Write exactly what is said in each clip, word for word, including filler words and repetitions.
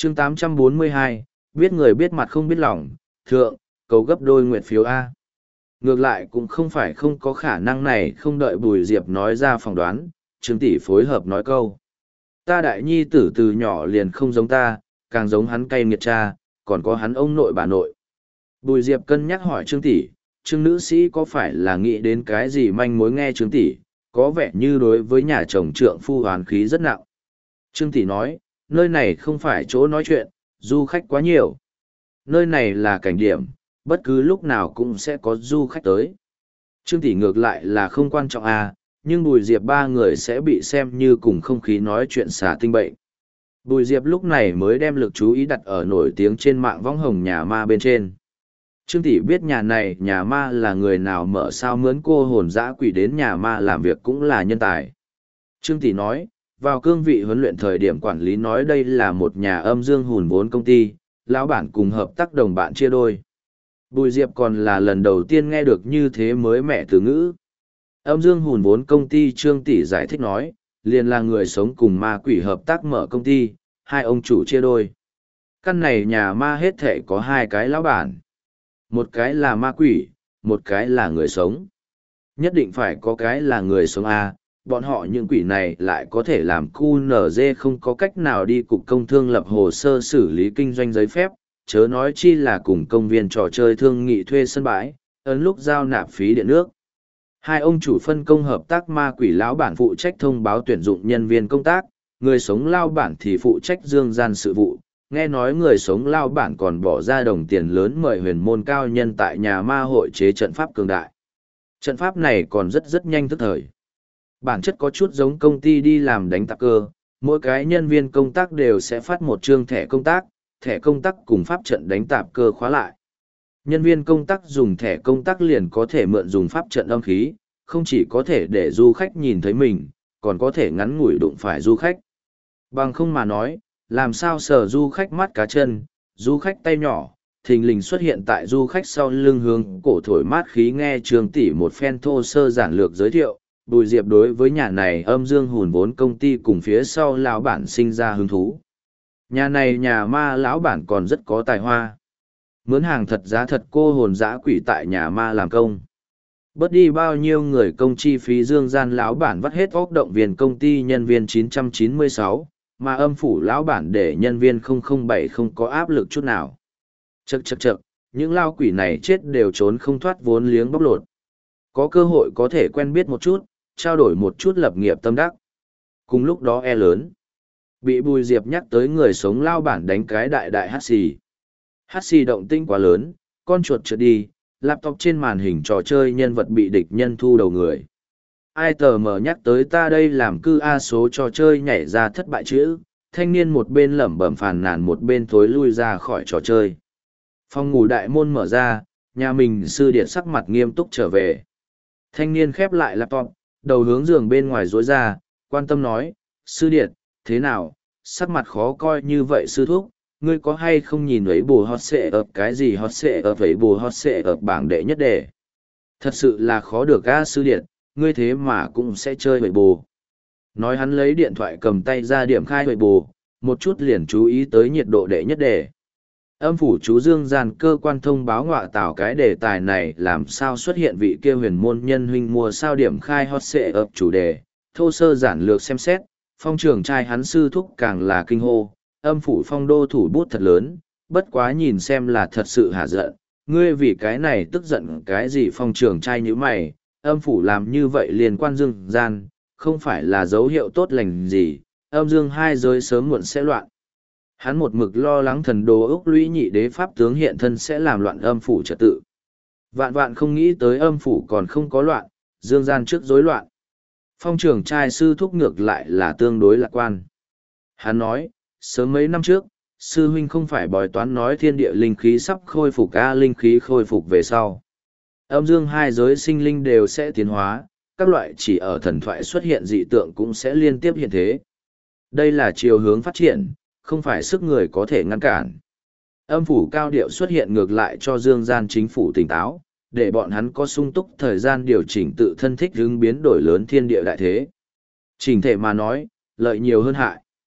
chương tám trăm bốn mươi hai, biết người biết mặt không biết lòng, thượng, cầu gấp đôi nguyện phiếu A. Ngược lại cũng không phải không có khả năng này, không đợi Bùi Diệp nói ra phỏng đoán, Trương Tỷ phối hợp nói câu. Ta đại nhi tử từ nhỏ liền không giống ta, càng giống hắn cay nghiệt cha, còn có hắn ông nội bà nội. Bùi Diệp cân nhắc hỏi Trương Tỷ, Trương nữ sĩ có phải là nghĩ đến cái gì manh mối nghe Trương Tỷ, có vẻ như đối với nhà chồng trượng phu hoàn khí rất nặng. Trương Tỷ nói, nơi này không phải chỗ nói chuyện, du khách quá nhiều. Nơi này là cảnh điểm, bất cứ lúc nào cũng sẽ có du khách tới. Trương Tỷ ngược lại là không quan trọng à, nhưng Bùi Diệp ba người sẽ bị xem như cùng không khí nói chuyện xả tinh bệnh. Bùi Diệp lúc này mới đem lực chú ý đặt ở nổi tiếng trên mạng võng hồng nhà ma bên trên. Trương Tỷ biết nhà này nhà ma là người nào mở sao mướn cô hồn dã quỷ đến nhà ma làm việc cũng là nhân tài. Trương Tỷ nói, vào cương vị huấn luyện thời điểm quản lý nói đây là một nhà âm dương hùn vốn công ty, lão bản cùng hợp tác đồng bạn chia đôi. Bùi Diệp còn là lần đầu tiên nghe được như thế mới mẻ từ ngữ. Âm dương hùn vốn công ty Trương Tỷ giải thích nói, liền là người sống cùng ma quỷ hợp tác mở công ty, hai ông chủ chia đôi. Căn này nhà ma hết thể có hai cái lão bản. Một cái là ma quỷ, một cái là người sống. Nhất định phải có cái là người sống A, bọn họ những quỷ này lại có thể làm cu nở dê không có cách nào đi cục công thương lập hồ sơ xử lý kinh doanh giấy phép, chớ nói chi là cùng công viên trò chơi thương nghị thuê sân bãi, ấn lúc giao nạp phí điện nước. Hai ông chủ phân công hợp tác ma quỷ lão bản phụ trách thông báo tuyển dụng nhân viên công tác, người sống lao bản thì phụ trách dương gian sự vụ. Nghe nói người sống lao bản còn bỏ ra đồng tiền lớn mời huyền môn cao nhân tại nhà ma hội chế trận pháp cường đại. Trận pháp này còn rất rất nhanh tức thời. Bản chất có chút giống công ty đi làm đánh tạp cơ, mỗi cái nhân viên công tác đều sẽ phát một chương thẻ công tác, thẻ công tác cùng pháp trận đánh tạp cơ khóa lại. Nhân viên công tác dùng thẻ công tác liền có thể mượn dùng pháp trận âm khí, không chỉ có thể để du khách nhìn thấy mình, còn có thể ngắn ngủi đụng phải du khách. Bằng không mà nói, làm sao sờ du khách mắt cá chân, du khách tay nhỏ, thình lình xuất hiện tại du khách sau lưng hướng cổ thổi mát khí. Nghe Trương Tỷ một phen thô sơ giản lược giới thiệu, Bùi Diệp đối với nhà này âm dương hùn vốn công ty cùng phía sau lão bản sinh ra hứng thú. Nhà này nhà ma lão bản còn rất có tài hoa. Mướn hàng thật giá thật cô hồn dã quỷ tại nhà ma làm công. Bớt đi bao nhiêu người công chi phí dương gian lão bản vắt hết óc động viên công ty nhân viên chín trăm chín mươi sáu, mà âm phủ lão bản để nhân viên không không bảy không có áp lực chút nào. Chậc chậc chậc, những lao quỷ này chết đều trốn không thoát vốn liếng bóc lột. Có cơ hội có thể quen biết một chút, trao đổi một chút lập nghiệp tâm đắc. Cùng lúc đó e lớn. Bị Bùi Diệp nhắc tới người sống lao bản đánh cái đại đại hát xì. Hát xì động tinh quá lớn, con chuột trượt đi, laptop trên màn hình trò chơi nhân vật bị địch nhân thu đầu người. Ai tờ mờ nhắc tới ta đây làm cư A số trò chơi nhảy ra thất bại chữ, thanh niên một bên lẩm bẩm phàn nàn một bên thối lui ra khỏi trò chơi. Phòng ngủ đại môn mở ra, nhà mình sư điệt sắc mặt nghiêm túc trở về. Thanh niên khép lại laptop, đầu hướng giường bên ngoài rối ra, quan tâm nói, sư điệt, thế nào, sắc mặt khó coi như vậy sư thúc, ngươi có hay không nhìn ấy bù hot xệ ập cái gì hot xệ ập ấy bù hot xệ ập bảng đệ nhất đề. Thật sự là khó được a sư điệt, ngươi thế mà cũng sẽ chơi bậy bù. Nói hắn lấy điện thoại cầm tay ra điểm khai bậy bù, một chút liền chú ý tới nhiệt độ đệ nhất đề. Âm phủ chú dương gian cơ quan thông báo ngọa tảo cái đề tài này làm sao xuất hiện vị kia huyền môn nhân huynh mua sao điểm khai hot xệ ập chủ đề, thô sơ giản lược xem xét, phong trưởng trai hắn sư thúc càng là kinh hô, âm phủ phong đô thủ bút thật lớn, bất quá nhìn xem là thật sự hả giận, ngươi vì cái này tức giận cái gì phong trưởng trai như mày, âm phủ làm như vậy liên quan dương gian, không phải là dấu hiệu tốt lành gì, âm dương hai giới sớm muộn sẽ loạn. Hắn một mực lo lắng thần đồ ốc lũy nhị đế pháp tướng hiện thân sẽ làm loạn âm phủ trật tự. Vạn vạn không nghĩ tới âm phủ còn không có loạn, dương gian trước rối loạn. Phong trưởng trai sư thúc ngược lại là tương đối lạc quan. Hắn nói, sớm mấy năm trước, sư huynh không phải bói toán nói thiên địa linh khí sắp khôi phục a linh khí khôi phục về sau. Âm dương hai giới sinh linh đều sẽ tiến hóa, các loại chỉ ở thần thoại xuất hiện dị tượng cũng sẽ liên tiếp hiện thế. Đây là chiều hướng phát triển, không phải sức người có thể ngăn cản. Âm phủ cao điệu xuất hiện ngược lại cho dương gian chính phủ tỉnh táo, để bọn hắn có sung túc thời gian điều chỉnh tự thân thích ứng biến đổi lớn thiên địa đại thế. Chỉnh thể mà nói, lợi nhiều hơn hại.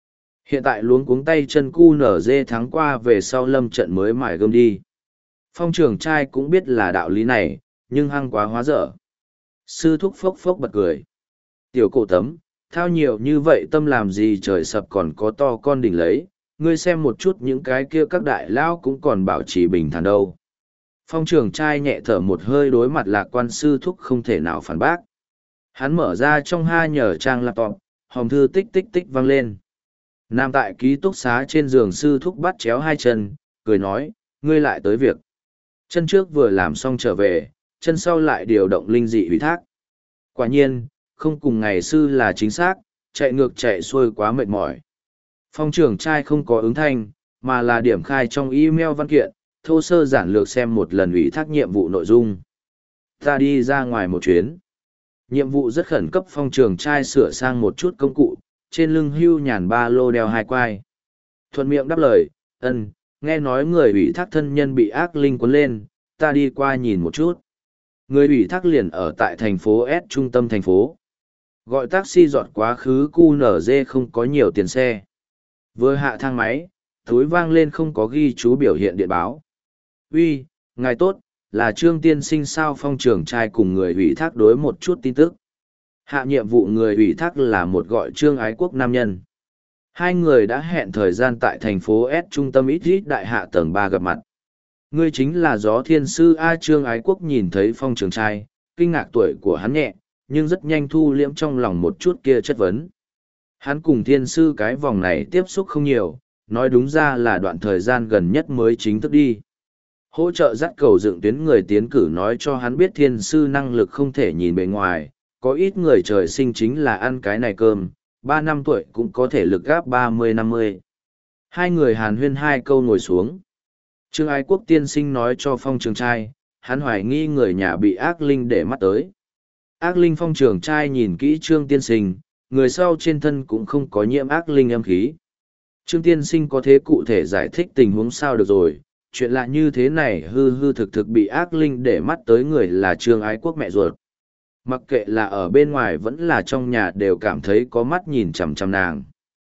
Hiện tại luống cuống tay chân cu nở dê thắng qua về sau lâm trận mới mải gươm đi. Phong trường trai cũng biết là đạo lý này, nhưng hăng quá hóa dở. Sư thúc phốc phốc bật cười. Tiểu cổ tấm, thao nhiều như vậy tâm làm gì trời sập còn có to con đỉnh lấy, ngươi xem một chút những cái kia các đại lão cũng còn bảo trì bình thản đâu. Phong trường trai nhẹ thở một hơi đối mặt lạc quan sư thúc không thể nào phản bác. Hắn mở ra trong hai nhờ trang laptop, hòm thư tích tích tích vang lên. Nam tại ký túc xá trên giường sư thúc bắt chéo hai chân, cười nói, ngươi lại tới việc. Chân trước vừa làm xong trở về, chân sau lại điều động linh dị ủy thác. Quả nhiên, không cùng ngày sư là chính xác, chạy ngược chạy xuôi quá mệt mỏi. Phong trưởng trai không có ứng thanh, mà là điểm khai trong email văn kiện, thô sơ giản lược xem một lần ủy thác nhiệm vụ nội dung. Ta đi ra ngoài một chuyến. Nhiệm vụ rất khẩn cấp, phong trường trai sửa sang một chút công cụ, trên lưng hưu nhàn ba lô đeo hai quai. Thuận miệng đáp lời, ân, nghe nói người ủy thác thân nhân bị ác linh cuốn lên, ta đi qua nhìn một chút. Người ủy thác liền ở tại thành phố S trung tâm thành phố. Gọi taxi dọt quá khứ cu nở dê không có nhiều tiền xe. Vừa hạ thang máy, túi vang lên không có ghi chú biểu hiện điện báo. Uy, ngài tốt, là Trương tiên sinh sao? Phong trưởng trai cùng người ủy thác đối một chút tin tức. Hạ nhiệm vụ người ủy thác là một gọi Trương Ái Quốc nam nhân. Hai người đã hẹn thời gian tại thành phố S trung tâm ít ít đại hạ tầng ba gặp mặt. Ngươi chính là Gió Thiên Sư A. Trương Ái Quốc nhìn thấy phong trường trai, kinh ngạc tuổi của hắn nhẹ, nhưng rất nhanh thu liễm trong lòng một chút kia chất vấn. Hắn cùng Thiên Sư cái vòng này tiếp xúc không nhiều, nói đúng ra là đoạn thời gian gần nhất mới chính thức đi. Hỗ trợ dắt cầu dựng tuyến người tiến cử nói cho hắn biết Thiên Sư năng lực không thể nhìn bề ngoài, có ít người trời sinh chính là ăn cái này cơm, ba năm tuổi cũng có thể lực gáp ba mươi năm mươi. Hai người hàn huyên hai câu ngồi xuống. Trương Ái Quốc tiên sinh nói cho phong trường trai, hắn hoài nghi người nhà bị ác linh để mắt tới. Ác linh phong trường trai nhìn kỹ Trương tiên sinh, người sau trên thân cũng không có nhiễm ác linh âm khí. Trương tiên sinh có thế cụ thể giải thích tình huống sao được rồi, chuyện lạ như thế này hư hư thực thực bị ác linh để mắt tới người là Trương Ái Quốc mẹ ruột. Mặc kệ là ở bên ngoài vẫn là trong nhà đều cảm thấy có mắt nhìn chằm chằm nàng.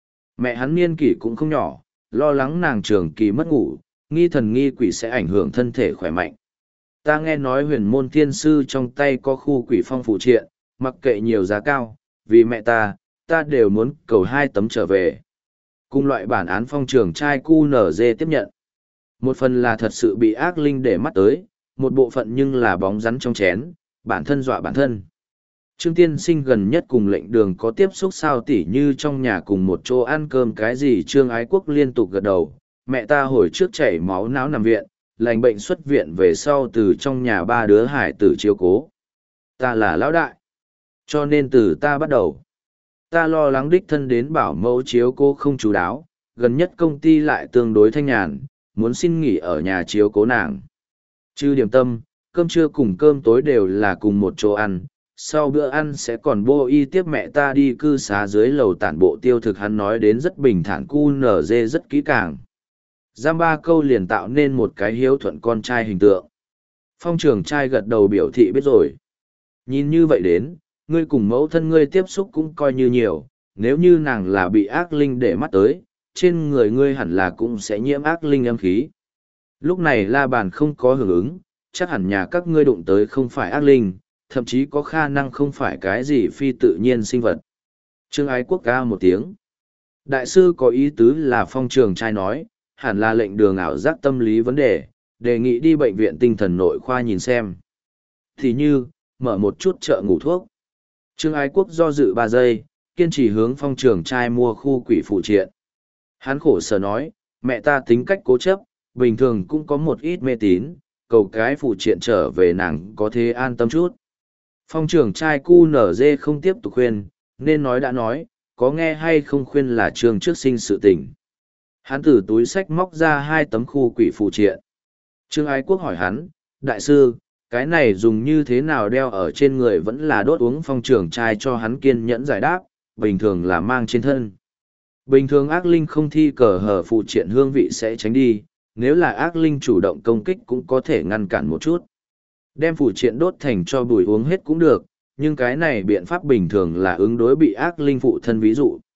Mẹ hắn niên kỷ cũng không nhỏ, lo lắng nàng trường kỳ mất ngủ, nghi thần nghi quỷ sẽ ảnh hưởng thân thể khỏe mạnh. Ta nghe nói huyền môn thiên sư trong tay có khu quỷ phong phụ triện, mặc kệ nhiều giá cao, vì mẹ ta, ta đều muốn cầu hai tấm trở về. Cùng loại bản án phong trường trai cu nở dê tiếp nhận. Một phần là thật sự bị ác linh để mắt tới, một bộ phận nhưng là bóng rắn trong chén, bản thân dọa bản thân. Trương tiên sinh gần nhất cùng lệnh đường có tiếp xúc sao tỉ như trong nhà cùng một chỗ ăn cơm cái gì? Trương Ái Quốc liên tục gật đầu, mẹ ta hồi trước chảy máu não nằm viện, lành bệnh xuất viện về sau từ trong nhà ba đứa hải tử chiếu cố. Ta là lão đại, cho nên từ ta bắt đầu. Ta lo lắng đích thân đến bảo mẫu chiếu cố không chú đáo, gần nhất công ty lại tương đối thanh nhàn, muốn xin nghỉ ở nhà chiếu cố nàng. Chứ điểm tâm, cơm trưa cùng cơm tối đều là cùng một chỗ ăn. Sau bữa ăn sẽ còn bô y tiếp mẹ ta đi cư xá dưới lầu tản bộ tiêu thực. Hắn nói đến rất bình thản, cu nở dê rất kỹ càng. Giam ba câu liền tạo nên một cái hiếu thuận con trai hình tượng. Phong trường trai gật đầu biểu thị biết rồi. Nhìn như vậy đến, ngươi cùng mẫu thân ngươi tiếp xúc cũng coi như nhiều, nếu như nàng là bị ác linh để mắt tới, trên người ngươi hẳn là cũng sẽ nhiễm ác linh âm khí. Lúc này la bàn không có hưởng ứng, chắc hẳn nhà các ngươi đụng tới không phải ác linh, thậm chí có khả năng không phải cái gì phi tự nhiên sinh vật. Trương Ái Quốc ca một tiếng. Đại sư có ý tứ là phong trường trai nói, hẳn là lệnh đường ảo giác tâm lý vấn đề, đề nghị đi bệnh viện tinh thần nội khoa nhìn xem. Thì như, mở một chút chợ ngủ thuốc. Trương Ái Quốc do dự ba giây, kiên trì hướng phong trường trai mua khu quỷ phụ triện. Hắn khổ sở nói, mẹ ta tính cách cố chấp, bình thường cũng có một ít mê tín, cầu cái phụ triện trở về nàng có thể an tâm chút. Phong trưởng trai cu nở dê không tiếp tục khuyên, nên nói đã nói, có nghe hay không khuyên là trường trước sinh sự tình. Hắn từ túi sách móc ra hai tấm khu quỷ phụ triện. Trương Ái Quốc hỏi hắn, đại sư, cái này dùng như thế nào đeo ở trên người vẫn là đốt uống? Phong trưởng trai cho hắn kiên nhẫn giải đáp, bình thường là mang trên thân. Bình thường ác linh không thi cờ hở phụ triện hương vị sẽ tránh đi, nếu là ác linh chủ động công kích cũng có thể ngăn cản một chút. Đem phụ triện đốt thành cho bùi uống hết cũng được, nhưng cái này biện pháp bình thường là ứng đối bị ác linh phụ thân ví dụ.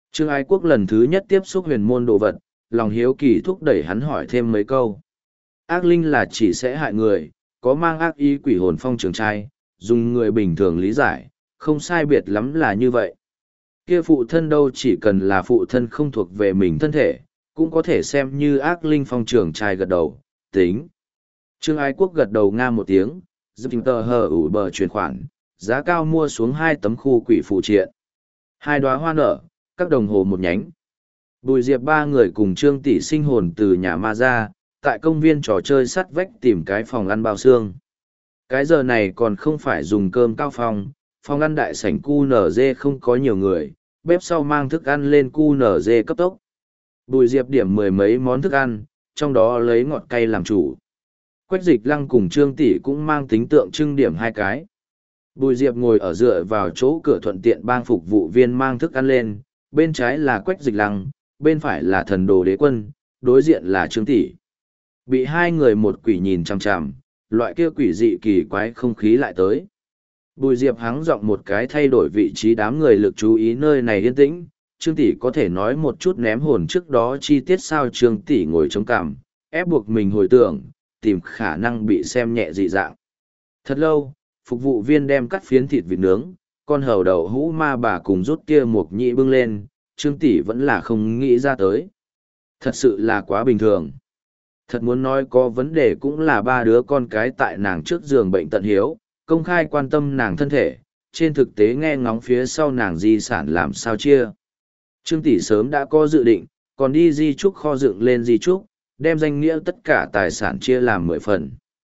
Trương Ái Quốc lần thứ nhất tiếp xúc huyền môn đồ vật, lòng hiếu kỳ thúc đẩy hắn hỏi thêm mấy câu. Ác linh là chỉ sẽ hại người, có mang ác ý quỷ hồn phong trường trai, dùng người bình thường lý giải, không sai biệt lắm là như vậy. Kia phụ thân đâu chỉ cần là phụ thân không thuộc về mình thân thể, cũng có thể xem như ác linh phong trường trai gật đầu, tính. Trương Ái Quốc gật đầu nga một tiếng, giúp tờ hờ ủ bờ chuyển khoản, giá cao mua xuống hai tấm khu quỷ phụ triện. Hai đóa hoa nở, các đồng hồ một nhánh. Bùi Diệp ba người cùng Trương Tỷ sinh hồn từ nhà ma ra, tại công viên trò chơi sắt vách tìm cái phòng ăn bao xương. Cái giờ này còn không phải dùng cơm cao phòng, phòng ăn đại sảnh cu nở dê không có nhiều người, bếp sau mang thức ăn lên cu nở dê cấp tốc. Bùi Diệp điểm mười mấy món thức ăn, trong đó lấy ngọt cay làm chủ. Quách Dịch Lăng cùng Trương Tỷ cũng mang tính tượng trưng điểm hai cái. Bùi Diệp ngồi ở dựa vào chỗ cửa thuận tiện bang phục vụ viên mang thức ăn lên, bên trái là Quách Dịch Lăng, bên phải là thần đồ đế quân, đối diện là Trương Tỷ. Bị hai người một quỷ nhìn chằm chằm, loại kia quỷ dị kỳ quái không khí lại tới. Bùi Diệp hắng giọng một cái thay đổi vị trí đám người lực chú ý nơi này yên tĩnh, Trương Tỷ có thể nói một chút ném hồn trước đó chi tiết sao Trương Tỷ ngồi chống cằm, ép buộc mình hồi tưởng, tìm khả năng bị xem nhẹ dị dạng. Thật lâu, phục vụ viên đem cắt phiến thịt vịt nướng, con hầu đậu hũ ma bà cùng rút kia một nhị bưng lên, Trương Tỷ vẫn là không nghĩ ra tới. Thật sự là quá bình thường. Thật muốn nói có vấn đề cũng là ba đứa con cái tại nàng trước giường bệnh tận hiếu, công khai quan tâm nàng thân thể, trên thực tế nghe ngóng phía sau nàng di sản làm sao chia. Trương Tỷ sớm đã có dự định, còn đi di trúc kho dựng lên di trúc, đem danh nghĩa tất cả tài sản chia làm mười phần.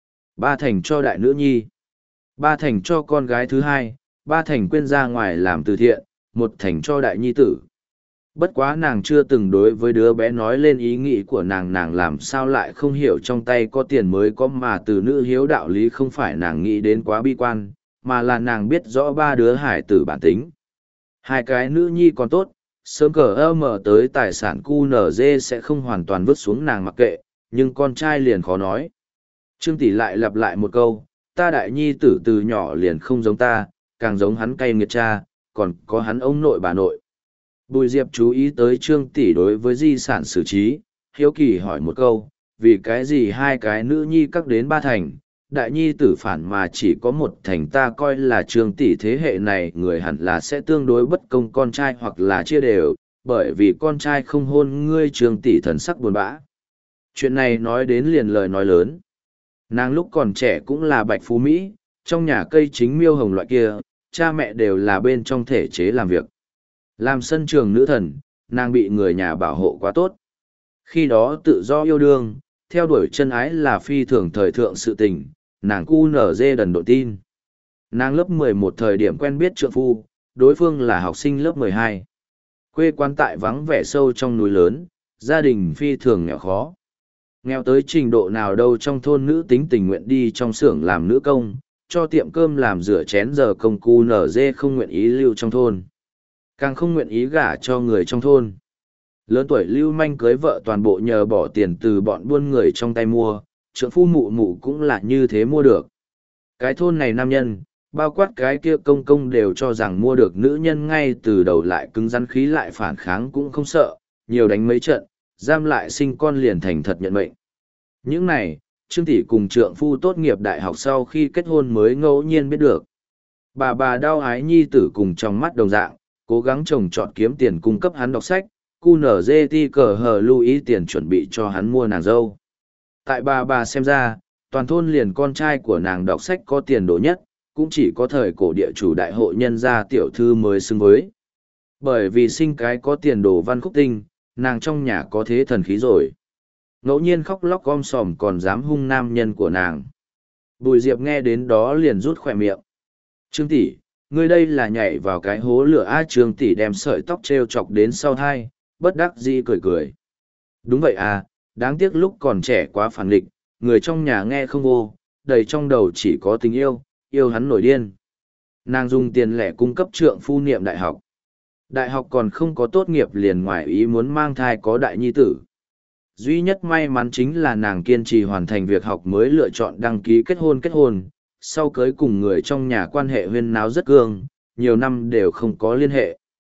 Ba thành cho đại nữ nhi, ba thành cho con gái thứ hai, ba thành quên ra ngoài làm từ thiện, một thành cho đại nhi tử. Bất quá nàng chưa từng đối với đứa bé nói lên ý nghĩ của nàng nàng làm sao lại không hiểu trong tay có tiền mới có mà từ nữ hiếu đạo lý không phải nàng nghĩ đến quá bi quan, mà là nàng biết rõ ba đứa hải tử bản tính. Hai cái nữ nhi còn tốt, sớm cờ ơ mở tới tài sản cu nở dê sẽ không hoàn toàn vứt xuống nàng mặc kệ, nhưng con trai liền khó nói. Trương Tỷ lại lặp lại một câu, ta đại nhi tử từ nhỏ liền không giống ta, càng giống hắn cay nghiệt cha, còn có hắn ông nội bà nội. Bùi Diệp chú ý tới Trương Tỷ đối với di sản xử trí, hiếu kỳ hỏi một câu, vì cái gì hai cái nữ nhi cắt đến ba thành, đại nhi tử phản mà chỉ có một thành ta coi là Trương Tỷ thế hệ này người hẳn là sẽ tương đối bất công con trai hoặc là chia đều, bởi vì con trai không hôn ngươi Trương Tỷ thần sắc buồn bã. Chuyện này nói đến liền lời nói lớn. Nàng lúc còn trẻ cũng là bạch phú Mỹ, trong nhà cây chính miêu hồng loại kia, cha mẹ đều là bên trong thể chế làm việc. Làm sân trường nữ thần, nàng bị người nhà bảo hộ quá tốt. Khi đó tự do yêu đương, theo đuổi chân ái là phi thường thời thượng sự tình, nàng cu nở dê đần độ tin. Nàng lớp mười một thời điểm quen biết trượng phu, đối phương là học sinh lớp mười hai. Quê quán tại vắng vẻ sâu trong núi lớn, gia đình phi thường nghèo khó. Nghèo tới trình độ nào đâu trong thôn nữ tính tình nguyện đi trong xưởng làm nữ công, cho tiệm cơm làm rửa chén giờ công cu nở dê không nguyện ý lưu trong thôn. Càng không nguyện ý gả cho người trong thôn. Lớn tuổi lưu manh cưới vợ toàn bộ nhờ bỏ tiền từ bọn buôn người trong tay mua, trượng phu mụ mụ cũng là như thế mua được. Cái thôn này nam nhân, bao quát cái kia công công đều cho rằng mua được nữ nhân ngay từ đầu lại cứng rắn khí lại phản kháng cũng không sợ, nhiều đánh mấy trận, giam lại sinh con liền thành thật nhận mệnh. Những này, Trương Tỷ cùng trượng phu tốt nghiệp đại học sau khi kết hôn mới ngẫu nhiên biết được. Bà bà đau ái nhi tử cùng trong mắt đồng dạng, cố gắng trồng trọt kiếm tiền cung cấp hắn đọc sách, cu nở dê ti cờ hờ lưu ý tiền chuẩn bị cho hắn mua nàng dâu. Tại bà bà xem ra, toàn thôn liền con trai của nàng đọc sách có tiền đồ nhất, cũng chỉ có thời cổ địa chủ đại hội nhân gia tiểu thư mới xứng với. Bởi vì sinh cái có tiền đồ văn khúc tinh, nàng trong nhà có thế thần khí rồi. Ngẫu nhiên khóc lóc gom sòm còn dám hung nam nhân của nàng. Bùi Diệp nghe đến đó liền rút khỏe miệng. Trương Tỷ, ngươi đây là nhảy vào cái hố lửa a. Trương Tỷ đem sợi tóc treo chọc đến sau thai, bất đắc dĩ cười cười. Đúng vậy à, đáng tiếc lúc còn trẻ quá phản nghịch, người trong nhà nghe không vô, đầy trong đầu chỉ có tình yêu, yêu hắn nổi điên. Nàng dùng tiền lẻ cung cấp trượng phu niệm đại học. Đại học còn không có tốt nghiệp liền ngoài ý muốn mang thai có đại nhi tử. Duy nhất may mắn chính là nàng kiên trì hoàn thành việc học mới lựa chọn đăng ký kết hôn kết hôn, sau cưới cùng người trong nhà quan hệ huyên náo rất cương, nhiều năm đều không có liên hệ.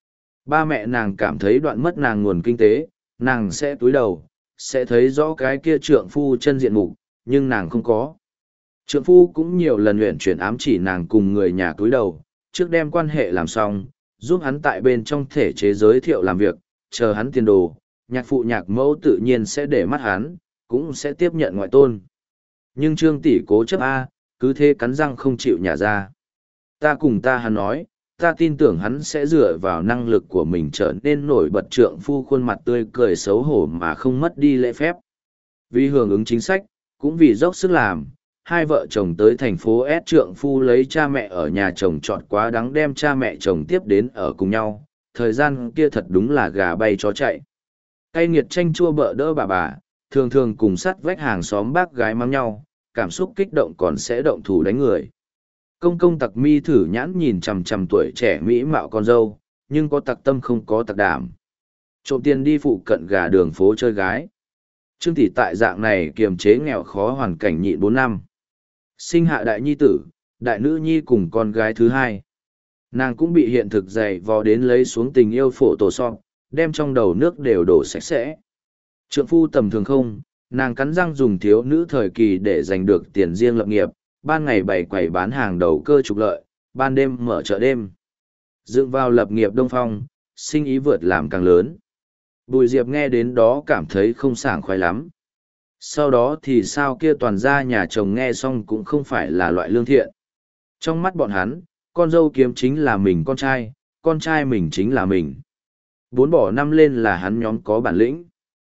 Ba mẹ nàng cảm thấy đoạn mất nàng nguồn kinh tế, nàng sẽ túi đầu, sẽ thấy rõ cái kia trượng phu chân diện mục, nhưng nàng không có. Trượng phu cũng nhiều lần luyện chuyển ám chỉ nàng cùng người nhà túi đầu, trước đem quan hệ làm xong, giúp hắn tại bên trong thể chế giới thiệu làm việc, chờ hắn tiền đồ, nhạc phụ nhạc mẫu tự nhiên sẽ để mắt hắn, cũng sẽ tiếp nhận ngoại tôn. Nhưng Trương tỷ cố chấp A, cứ thế cắn răng không chịu nhả ra. Ta cùng ta hắn nói, ta tin tưởng hắn sẽ dựa vào năng lực của mình trở nên nổi bật. Trượng phu khuôn mặt tươi cười xấu hổ mà không mất đi lễ phép. Vì hưởng ứng chính sách, cũng vì dốc sức làm, hai vợ chồng tới thành phố S. Trượng phu lấy cha mẹ ở nhà chồng chọn quá đáng đem cha mẹ chồng tiếp đến ở cùng nhau. Thời gian kia thật đúng là gà bay chó chạy. Cay nghiệt chanh chua bợ đỡ bà bà, thường thường cùng sắt vách hàng xóm bác gái mắng nhau, cảm xúc kích động còn sẽ động thủ đánh người. Công công tặc mi thử nhãn nhìn chằm chằm tuổi trẻ mỹ mạo con dâu, nhưng có tặc tâm không có tặc đảm. Trộm tiền đi phụ cận gà đường phố chơi gái. Trương tỷ tại dạng này kiềm chế nghèo khó hoàn cảnh nhịn bốn năm. Sinh hạ đại nhi tử, đại nữ nhi cùng con gái thứ hai. Nàng cũng bị hiện thực dày vò đến lấy xuống tình yêu phổ tổ sọp, đem trong đầu nước đều đổ sạch sẽ. Trượng phu tầm thường không, nàng cắn răng dùng thiếu nữ thời kỳ để giành được tiền riêng lập nghiệp, ban ngày bày quầy bán hàng đầu cơ trục lợi, ban đêm mở chợ đêm. Dựng vào lập nghiệp đông phong, sinh ý vượt làm càng lớn. Bùi Diệp nghe đến đó cảm thấy không sảng khoái lắm. Sau đó thì sao kia toàn gia nhà chồng nghe xong cũng không phải là loại lương thiện. Trong mắt bọn hắn, con dâu kiếm chính là mình con trai, con trai mình chính là mình. Bốn bỏ năm lên là hắn nhóm có bản lĩnh.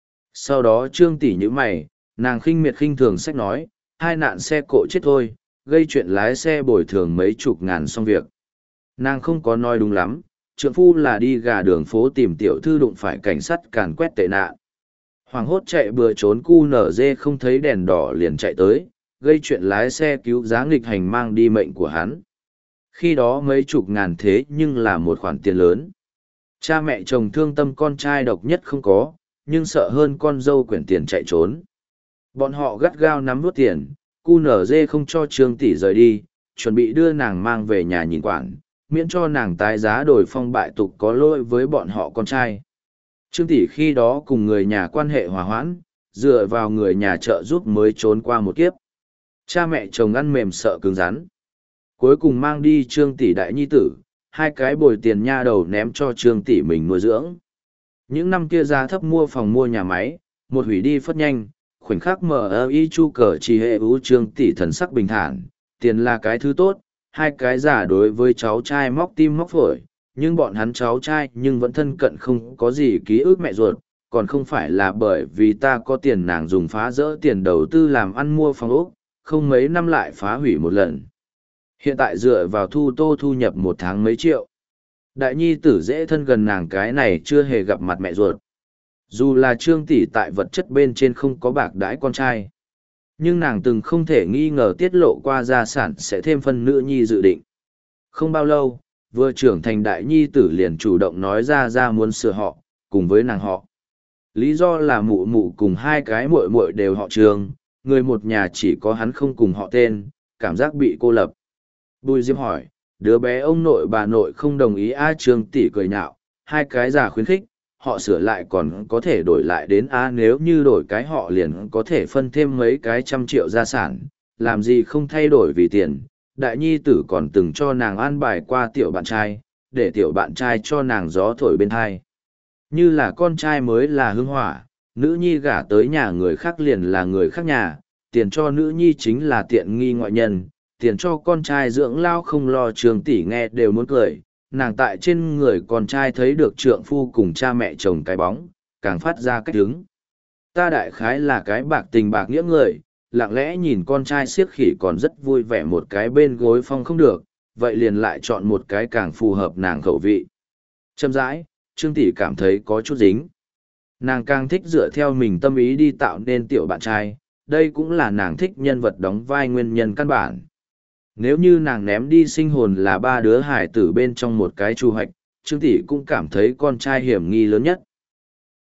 Sau đó Trương tỷ như mày, nàng khinh miệt khinh thường sách nói, hai nạn xe cộ chết thôi, gây chuyện lái xe bồi thường mấy chục ngàn xong việc. Nàng không có nói đúng lắm, trượng phu là đi gà đường phố tìm tiểu thư đụng phải cảnh sát càn quét tệ nạn. Hoàng hốt chạy bừa trốn cu nở dê không thấy đèn đỏ liền chạy tới, gây chuyện lái xe cứu giá nghịch hành mang đi mệnh của hắn. Khi đó mấy chục ngàn thế nhưng là một khoản tiền lớn. Cha mẹ chồng thương tâm con trai độc nhất không có, nhưng sợ hơn con dâu quyển tiền chạy trốn. Bọn họ gắt gao nắm nuốt tiền, cu nở dê không cho Trương tỷ rời đi, chuẩn bị đưa nàng mang về nhà nhìn quản, miễn cho nàng tái giá đổi phong bại tục có lỗi với bọn họ con trai. Trương tỷ khi đó cùng người nhà quan hệ hòa hoãn, dựa vào người nhà trợ giúp mới trốn qua một kiếp. Cha mẹ chồng ăn mềm sợ cứng rắn. Cuối cùng mang đi Trương tỷ đại nhi tử, hai cái bồi tiền nha đầu ném cho Trương tỷ mình nuôi dưỡng. Những năm kia giá thấp mua phòng mua nhà máy, một hủy đi phất nhanh, khoảnh khắc mở ơ y chu cờ chỉ hệ ưu Trương tỷ thần sắc bình thản, tiền là cái thứ tốt, hai cái giả đối với cháu trai móc tim móc phổi, nhưng bọn hắn cháu trai nhưng vẫn thân cận không có gì ký ức mẹ ruột, còn không phải là bởi vì ta có tiền nàng dùng phá rỡ tiền đầu tư làm ăn mua phòng ốc, không mấy năm lại phá hủy một lần. Hiện tại dựa vào thu tô thu nhập một tháng mấy triệu. Đại nhi tử dễ thân gần nàng cái này chưa hề gặp mặt mẹ ruột. Dù là Trương tỷ tại vật chất bên trên không có bạc đãi con trai, nhưng nàng từng không thể nghi ngờ tiết lộ qua gia sản sẽ thêm phân nữ nhi dự định. Không bao lâu, vừa trưởng thành đại nhi tử liền chủ động nói ra ra muốn sửa họ, cùng với nàng họ. Lý do là mụ mụ cùng hai cái muội muội đều họ Trương, người một nhà chỉ có hắn không cùng họ tên, cảm giác bị cô lập. Bùi Diệp hỏi, đứa bé ông nội bà nội không đồng ý a? Trương tỷ cười nhạo, hai cái già khuyến khích, họ sửa lại còn có thể đổi lại đến a, nếu như đổi cái họ liền có thể phân thêm mấy cái trăm triệu gia sản, làm gì không thay đổi vì tiền. Đại nhi tử còn từng cho nàng an bài qua tiểu bạn trai, để tiểu bạn trai cho nàng gió thổi bên hai. Như là con trai mới là hương hỏa, nữ nhi gả tới nhà người khác liền là người khác nhà, tiền cho nữ nhi chính là tiện nghi ngoại nhân, tiền cho con trai dưỡng lao không lo. Trường tỷ nghe đều muốn cười, nàng tại trên người con trai thấy được trượng phu cùng cha mẹ chồng cái bóng, càng phát ra cách đứng. Ta đại khái là cái bạc tình bạc nghĩa người, lặng lẽ nhìn con trai siếc khỉ còn rất vui vẻ một cái bên gối phong không được, vậy liền lại chọn một cái càng phù hợp nàng khẩu vị. Châm rãi, Trương tỷ cảm thấy có chút dính. Nàng càng thích dựa theo mình tâm ý đi tạo nên tiểu bạn trai, đây cũng là nàng thích nhân vật đóng vai nguyên nhân căn bản. Nếu như nàng ném đi sinh hồn là ba đứa hải tử bên trong một cái chu hoạch, Trương tỷ cũng cảm thấy con trai hiểm nghi lớn nhất.